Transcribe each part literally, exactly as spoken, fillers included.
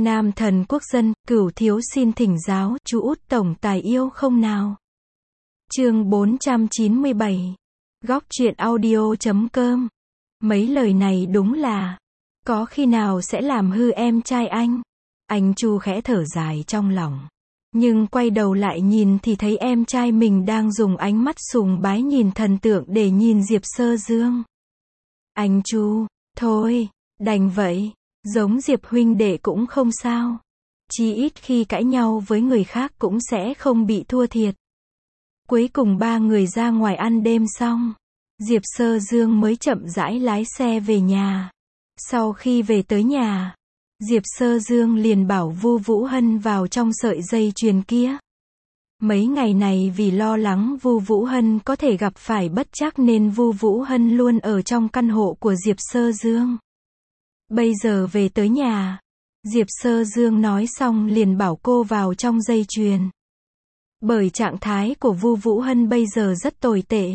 Nam thần quốc dân, cửu thiếu xin thỉnh giáo, chú út tổng tài yêu không nào? Chương bốn trăm chín mươi bảy. Góc truyện audio chấm com. Mấy lời này đúng là, có khi nào sẽ làm hư em trai anh? Anh Chu khẽ thở dài trong lòng. Nhưng quay đầu lại nhìn thì thấy em trai mình đang dùng ánh mắt sùng bái nhìn thần tượng để nhìn Diệp Sơ Dương. Anh Chu, thôi, đành vậy, giống Diệp huynh đệ cũng không sao. Chí ít khi cãi nhau với người khác cũng sẽ không bị thua thiệt. Cuối cùng ba người ra ngoài ăn đêm xong, Diệp Sơ Dương mới chậm rãi lái xe về nhà. Sau khi về tới nhà, Diệp Sơ Dương liền bảo Vu Vũ Hân vào trong sợi dây chuyền kia. Mấy ngày này vì lo lắng Vu Vũ Hân có thể gặp phải bất trắc nên Vu Vũ Hân luôn ở trong căn hộ của Diệp Sơ Dương. Bây giờ về tới nhà, Diệp Sơ Dương nói xong liền bảo cô vào trong dây chuyền. Bởi trạng thái của Vu Vũ Hân bây giờ rất tồi tệ.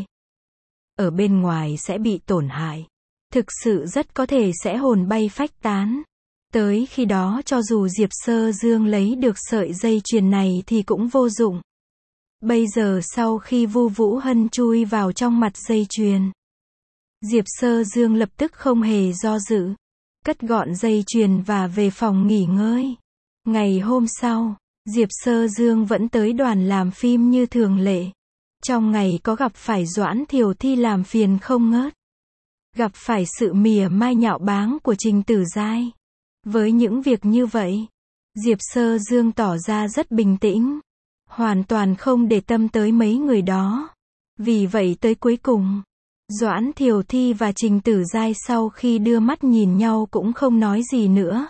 Ở bên ngoài sẽ bị tổn hại. Thực sự rất có thể sẽ hồn bay phách tán. Tới khi đó cho dù Diệp Sơ Dương lấy được sợi dây chuyền này thì cũng vô dụng. Bây giờ sau khi Vu Vũ Hân chui vào trong mặt dây chuyền, Diệp Sơ Dương lập tức không hề do dự, cất gọn dây chuyền và về phòng nghỉ ngơi. Ngày hôm sau, Diệp Sơ Dương vẫn tới đoàn làm phim như thường lệ. Trong ngày có gặp phải Doãn Thiều Thi làm phiền không ngớt. Gặp phải sự mỉa mai nhạo báng của Trình Tử Giai. Với những việc như vậy, Diệp Sơ Dương tỏ ra rất bình tĩnh. Hoàn toàn không để tâm tới mấy người đó. Vì vậy tới cuối cùng, Doãn Thiều Thi và Trình Tử Giai sau khi đưa mắt nhìn nhau cũng không nói gì nữa.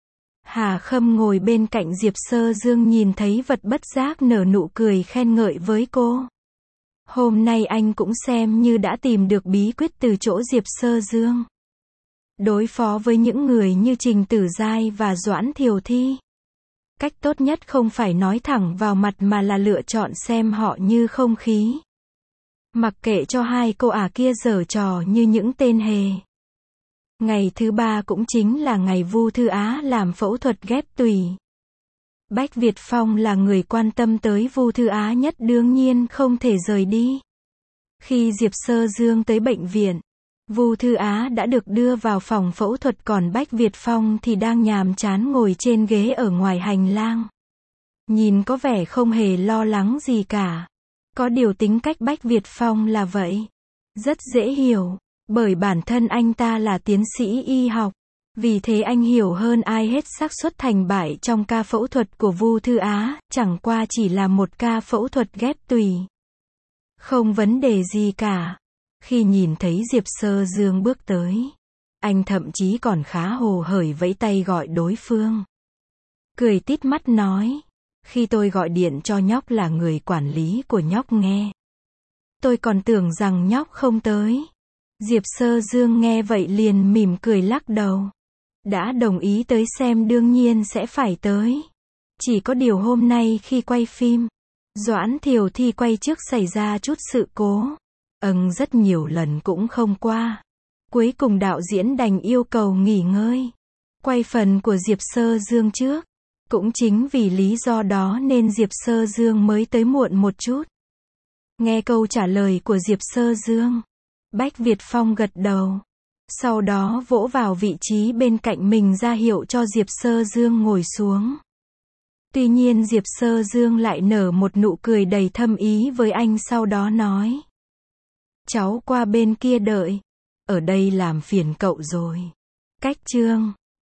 Hà Khâm ngồi bên cạnh Diệp Sơ Dương nhìn thấy vật bất giác nở nụ cười khen ngợi với cô. Hôm nay anh cũng xem như đã tìm được bí quyết từ chỗ Diệp Sơ Dương. Đối phó với những người như Trình Tử Giai và Doãn Thiều Thi. Cách tốt nhất không phải nói thẳng vào mặt mà là lựa chọn xem họ như không khí. Mặc kệ cho hai cô ả kia giở trò như những tên hề. Ngày thứ ba cũng chính là ngày Vu Thư Á làm phẫu thuật ghép tủy. Bách Việt Phong là người quan tâm tới Vu Thư Á nhất đương nhiên không thể rời đi. Khi Diệp Sơ Dương tới bệnh viện, Vu Thư Á đã được đưa vào phòng phẫu thuật còn Bách Việt Phong thì đang nhàm chán ngồi trên ghế ở ngoài hành lang. Nhìn có vẻ không hề lo lắng gì cả. Có điều tính cách Bách Việt Phong là vậy. Rất dễ hiểu, bởi bản thân anh ta là tiến sĩ y học. Vì thế anh hiểu hơn ai hết xác suất thành bại trong ca phẫu thuật của Vu Thư Á, chẳng qua chỉ là một ca phẫu thuật ghép tủy. Không vấn đề gì cả. Khi nhìn thấy Diệp Sơ Dương bước tới, anh thậm chí còn khá hồ hởi vẫy tay gọi đối phương. Cười tít mắt nói, khi tôi gọi điện cho nhóc là người quản lý của nhóc nghe. Tôi còn tưởng rằng nhóc không tới. Diệp Sơ Dương nghe vậy liền mỉm cười lắc đầu. Đã đồng ý tới xem đương nhiên sẽ phải tới. Chỉ có điều hôm nay khi quay phim, Doãn Thiều Thi quay trước xảy ra chút sự cố. Âng rất nhiều lần cũng không qua. Cuối cùng đạo diễn đành yêu cầu nghỉ ngơi. Quay phần của Diệp Sơ Dương trước. Cũng chính vì lý do đó nên Diệp Sơ Dương mới tới muộn một chút. Nghe câu trả lời của Diệp Sơ Dương, Bách Việt Phong gật đầu. Sau đó vỗ vào vị trí bên cạnh mình ra hiệu cho Diệp Sơ Dương ngồi xuống. Tuy nhiên Diệp Sơ Dương lại nở một nụ cười đầy thâm ý với anh sau đó nói. Cháu qua bên kia đợi. Ở đây làm phiền cậu rồi. Cách chương.